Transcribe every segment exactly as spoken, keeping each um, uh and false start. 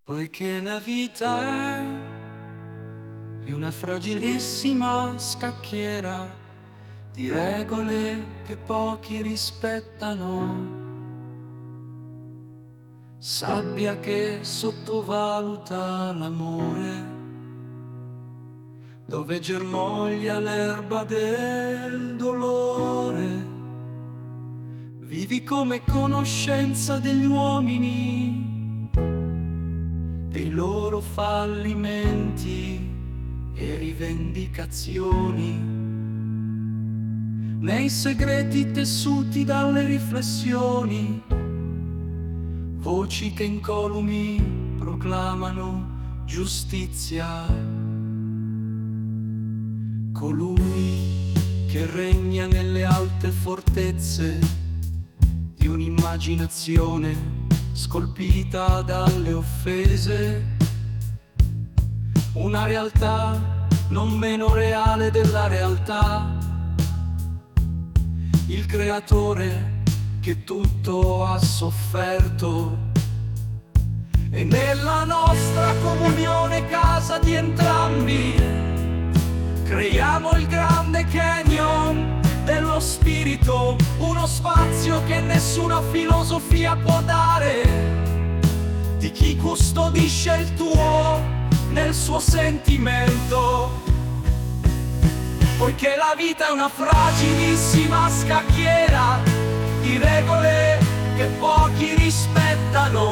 Poiché la vita è una fragilissima scacchiera di regole che pochi rispettano, sabbia che sottovaluta l'amore, dove germoglia l'erba del dolore. Vivi come conoscenza degli uomini, dei loro fallimenti e rivendicazioni, nei segreti tessuti dalle riflessioni, voci che incolumi proclamano giustizia. Colui che regna nelle alte fortezze di un'immaginazione scolpita dalle offese, una realtà non meno reale della realtà, il creatore che tutto ha sofferto. E nella nostra comunione, casa di entrambi, creiamo il grande canyon dello spirito, uno spazio che nessuna filosofia può dare, di chi custodisce il tuo nel suo sentimento. Poiché la vita è una fragilissima scacchiera di regole che pochi rispettano,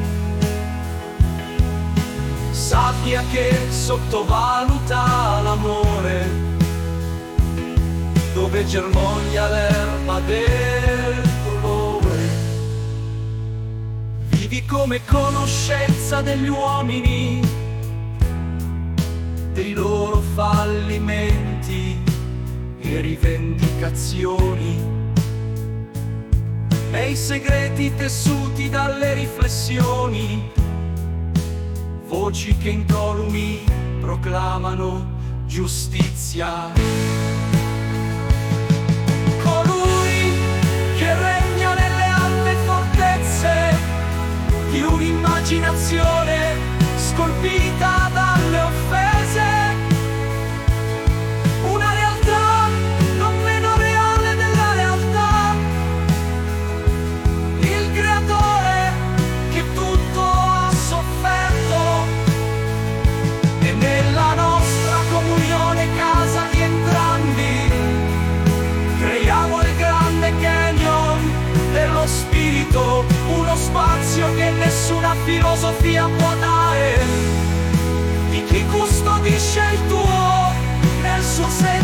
sappia che sottovaluta l'amore, dove germoglia l'erba del dolore. Vivi come conoscenza degli uomini, dei loro fallimenti e rivendicazioni, e i segreti tessuti dalle riflessioni, voci che incolumi proclamano giustizia. Un'immaginazione scolpita dalle offese, una realtà non meno reale della realtà, il creatore che tutto ha sofferto. E nella nostra comunione, casa di entrambi, creiamo il grande canyon dello spirito, uno spazio che nessuna filosofia può dare, di chi custodisce il tuo nel suo senso.